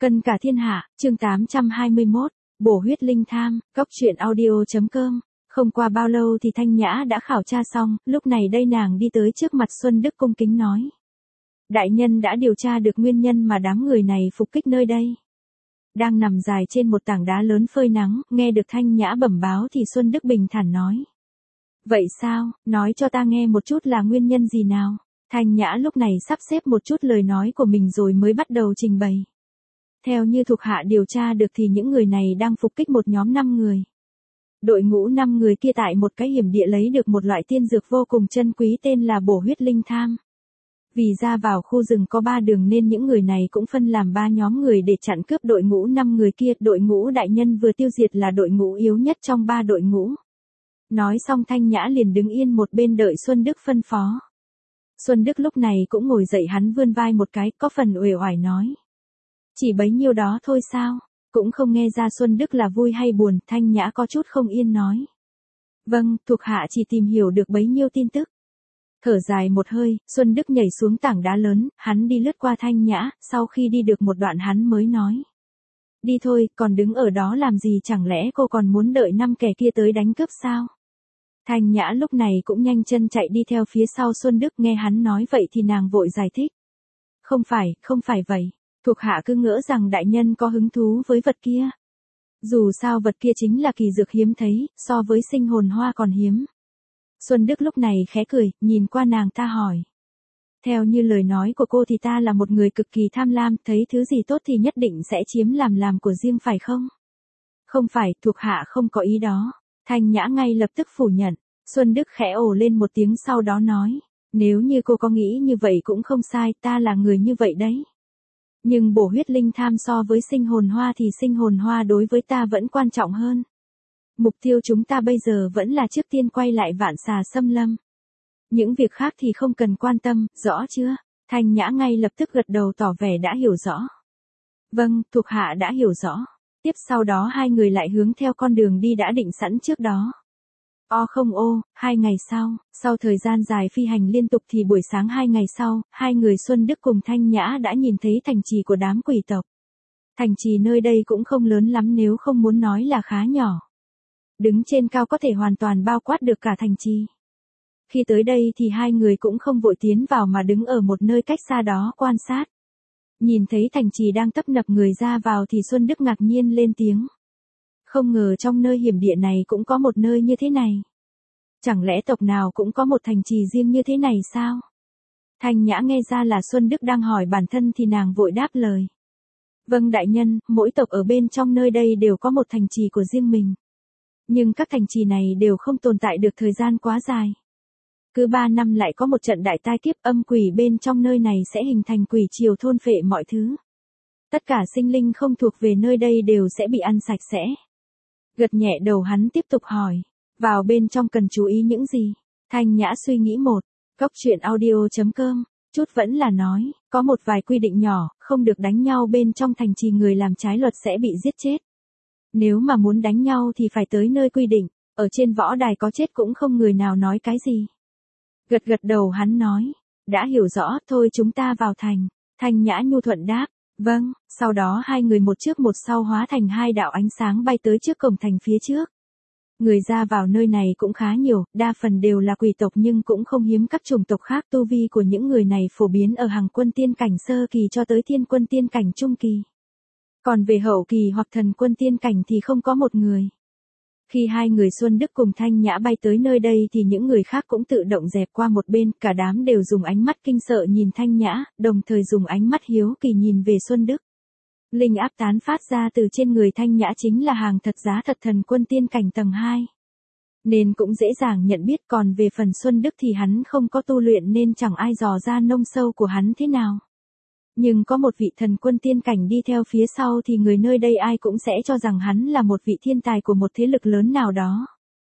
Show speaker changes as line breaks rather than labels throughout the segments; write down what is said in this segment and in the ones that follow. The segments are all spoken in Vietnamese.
Cân cả thiên hạ, chương 821, bổ huyết linh tham, góc truyện audio.com. Không qua bao lâu thì Thanh Nhã đã khảo tra xong, lúc này đây nàng đi tới trước mặt Xuân Đức cung kính nói. Đại nhân đã điều tra được nguyên nhân mà đám người này phục kích nơi đây. Đang nằm dài trên một tảng đá lớn phơi nắng, nghe được Thanh Nhã bẩm báo thì Xuân Đức bình thản nói. Vậy sao, nói cho ta nghe một chút là nguyên nhân gì nào? Thanh Nhã lúc này sắp xếp một chút lời nói của mình rồi mới bắt đầu trình bày. Theo như thuộc hạ điều tra được thì những người này đang phục kích một nhóm 5 người. Đội ngũ 5 người kia tại một cái hiểm địa lấy được một loại tiên dược vô cùng chân quý tên là bổ huyết linh tham. Vì ra vào khu rừng có 3 đường nên những người này cũng phân làm 3 nhóm người để chặn cướp đội ngũ 5 người kia. Đội ngũ đại nhân vừa tiêu diệt là đội ngũ yếu nhất trong 3 đội ngũ. Nói xong Thanh Nhã liền đứng yên một bên đợi Xuân Đức phân phó. Xuân Đức lúc này cũng ngồi dậy, hắn vươn vai một cái, có phần uể oải nói. Chỉ bấy nhiêu đó thôi sao? Cũng không nghe ra Xuân Đức là vui hay buồn. Thanh Nhã có chút không yên nói. Vâng, thuộc hạ chỉ tìm hiểu được bấy nhiêu tin tức. Thở dài một hơi, Xuân Đức nhảy xuống tảng đá lớn, hắn đi lướt qua Thanh Nhã, sau khi đi được một đoạn hắn mới nói. Đi thôi, còn đứng ở đó làm gì, chẳng lẽ cô còn muốn đợi 5 kẻ kia tới đánh cướp sao? Thanh Nhã lúc này cũng nhanh chân chạy đi theo phía sau Xuân Đức, nghe hắn nói vậy thì nàng vội giải thích. Không phải vậy. Thuộc hạ cứ ngỡ rằng đại nhân có hứng thú với vật kia. Dù sao vật kia chính là kỳ dược hiếm thấy, so với sinh hồn hoa còn hiếm. Xuân Đức lúc này khẽ cười, nhìn qua nàng ta hỏi. Theo như lời nói của cô thì ta là một người cực kỳ tham lam, thấy thứ gì tốt thì nhất định sẽ chiếm làm của riêng phải không? Không phải, thuộc hạ không có ý đó. Thanh Nhã ngay lập tức phủ nhận. Xuân Đức khẽ ồ lên một tiếng sau đó nói. Nếu như cô có nghĩ như vậy cũng không sai, ta là người như vậy đấy. Nhưng bổ huyết linh tham so với sinh hồn hoa thì sinh hồn hoa đối với ta vẫn quan trọng hơn. Mục tiêu chúng ta bây giờ vẫn là trước tiên quay lại Vạn Xà Xâm Lâm. Những việc khác thì không cần quan tâm, rõ chưa? Thanh Nhã ngay lập tức gật đầu tỏ vẻ đã hiểu rõ. Vâng, thuộc hạ đã hiểu rõ. Tiếp sau đó hai người lại hướng theo con đường đi đã định sẵn trước đó. 2 ngày sau thời gian dài phi hành liên tục thì buổi sáng 2 ngày sau, hai người Xuân Đức cùng Thanh Nhã đã nhìn thấy thành trì của đám quỷ tộc. Thành trì nơi đây cũng không lớn lắm, nếu không muốn nói là khá nhỏ. Đứng trên cao có thể hoàn toàn bao quát được cả thành trì. Khi tới đây thì hai người cũng không vội tiến vào mà đứng ở một nơi cách xa đó quan sát. Nhìn thấy thành trì đang tấp nập người ra vào thì Xuân Đức ngạc nhiên lên tiếng. Không ngờ trong nơi hiểm địa này cũng có một nơi như thế này. Chẳng lẽ tộc nào cũng có một thành trì riêng như thế này sao? Thanh Nhã nghe ra là Xuân Đức đang hỏi bản thân thì nàng vội đáp lời. Vâng đại nhân, mỗi tộc ở bên trong nơi đây đều có một thành trì của riêng mình. Nhưng các thành trì này đều không tồn tại được thời gian quá dài. Cứ 3 năm lại có một trận đại tai kiếp, âm quỷ bên trong nơi này sẽ hình thành quỷ triều thôn phệ mọi thứ. Tất cả sinh linh không thuộc về nơi đây đều sẽ bị ăn sạch sẽ. Gật nhẹ đầu hắn tiếp tục hỏi. Vào bên trong cần chú ý những gì? Thanh Nhã suy nghĩ một. Góc truyện audio.com. Chút vẫn là nói. Có một vài quy định nhỏ. Không được đánh nhau bên trong thành trì, người làm trái luật sẽ bị giết chết. Nếu mà muốn đánh nhau thì phải tới nơi quy định. Ở trên võ đài có chết cũng không người nào nói cái gì. Gật đầu hắn nói. Đã hiểu rõ, thôi chúng ta vào thành. Thanh Nhã nhu thuận đáp. Vâng, sau đó hai người một trước một sau hóa thành 2 đạo ánh sáng bay tới trước cổng thành phía trước. Người ra vào nơi này cũng khá nhiều, đa phần đều là quỷ tộc nhưng cũng không hiếm các chủng tộc khác. Tu vi của những người này phổ biến ở hàng quân tiên cảnh sơ kỳ cho tới thiên quân tiên cảnh trung kỳ. Còn về hậu kỳ hoặc thần quân tiên cảnh thì không có một người. Khi hai người Xuân Đức cùng Thanh Nhã bay tới nơi đây thì những người khác cũng tự động dẹp qua một bên, cả đám đều dùng ánh mắt kinh sợ nhìn Thanh Nhã, đồng thời dùng ánh mắt hiếu kỳ nhìn về Xuân Đức. Linh áp tán phát ra từ trên người Thanh Nhã chính là hàng thật giá thật thần quân tiên cảnh tầng 2. Nên cũng dễ dàng nhận biết, còn về phần Xuân Đức thì hắn không có tu luyện nên chẳng ai dò ra nông sâu của hắn thế nào. Nhưng có một vị thần quân tiên cảnh đi theo phía sau thì người nơi đây ai cũng sẽ cho rằng hắn là một vị thiên tài của một thế lực lớn nào đó.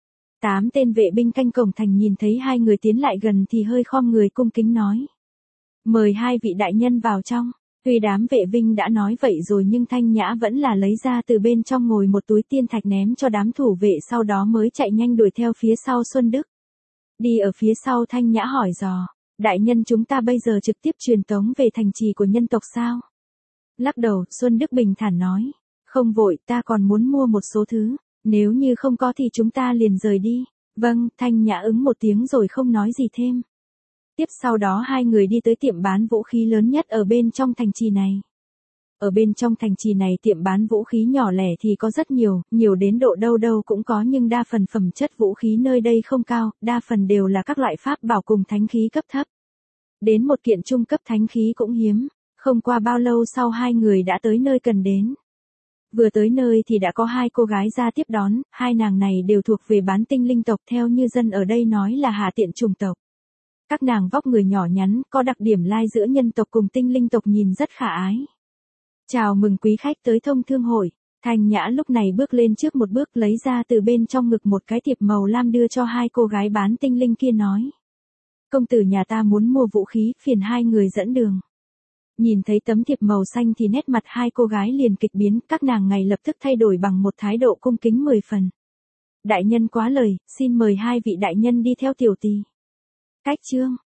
8 tên vệ binh canh cổng thành nhìn thấy hai người tiến lại gần thì hơi khom người cung kính nói. Mời hai vị đại nhân vào trong. Tuy đám vệ binh đã nói vậy rồi nhưng Thanh Nhã vẫn là lấy ra từ bên trong ngồi một túi tiên thạch ném cho đám thủ vệ, sau đó mới chạy nhanh đuổi theo phía sau Xuân Đức. Đi ở phía sau Thanh Nhã hỏi dò. Đại nhân, chúng ta bây giờ trực tiếp truyền tống về thành trì của nhân tộc sao? Lắc đầu, Xuân Đức bình thản nói. Không vội, ta còn muốn mua một số thứ. Nếu như không có thì chúng ta liền rời đi. Vâng, Thanh Nhã ứng một tiếng rồi không nói gì thêm. Tiếp sau đó hai người đi tới tiệm bán vũ khí lớn nhất ở bên trong thành trì này. Ở bên trong thành trì này tiệm bán vũ khí nhỏ lẻ thì có rất nhiều, nhiều đến độ đâu đâu cũng có nhưng đa phần phẩm chất vũ khí nơi đây không cao, đa phần đều là các loại pháp bảo cùng thánh khí cấp thấp. Đến một kiện trung cấp thánh khí cũng hiếm, không qua bao lâu sau hai người đã tới nơi cần đến. Vừa tới nơi thì đã có hai cô gái ra tiếp đón, hai nàng này đều thuộc về bán tinh linh tộc theo như dân ở đây nói là hạ tiện chủng tộc. Các nàng vóc người nhỏ nhắn, có đặc điểm lai giữa nhân tộc cùng tinh linh tộc nhìn rất khả ái. Chào mừng quý khách tới Thông Thương Hội. Thanh Nhã lúc này bước lên trước một bước lấy ra từ bên trong ngực một cái thiệp màu lam đưa cho hai cô gái bán tinh linh kia nói. Công tử nhà ta muốn mua vũ khí, phiền hai người dẫn đường. Nhìn thấy tấm thiệp màu xanh thì nét mặt hai cô gái liền kịch biến, các nàng ngay lập tức thay đổi bằng một thái độ cung kính 10 phần. Đại nhân quá lời, xin mời hai vị đại nhân đi theo tiểu tỳ. Cách chương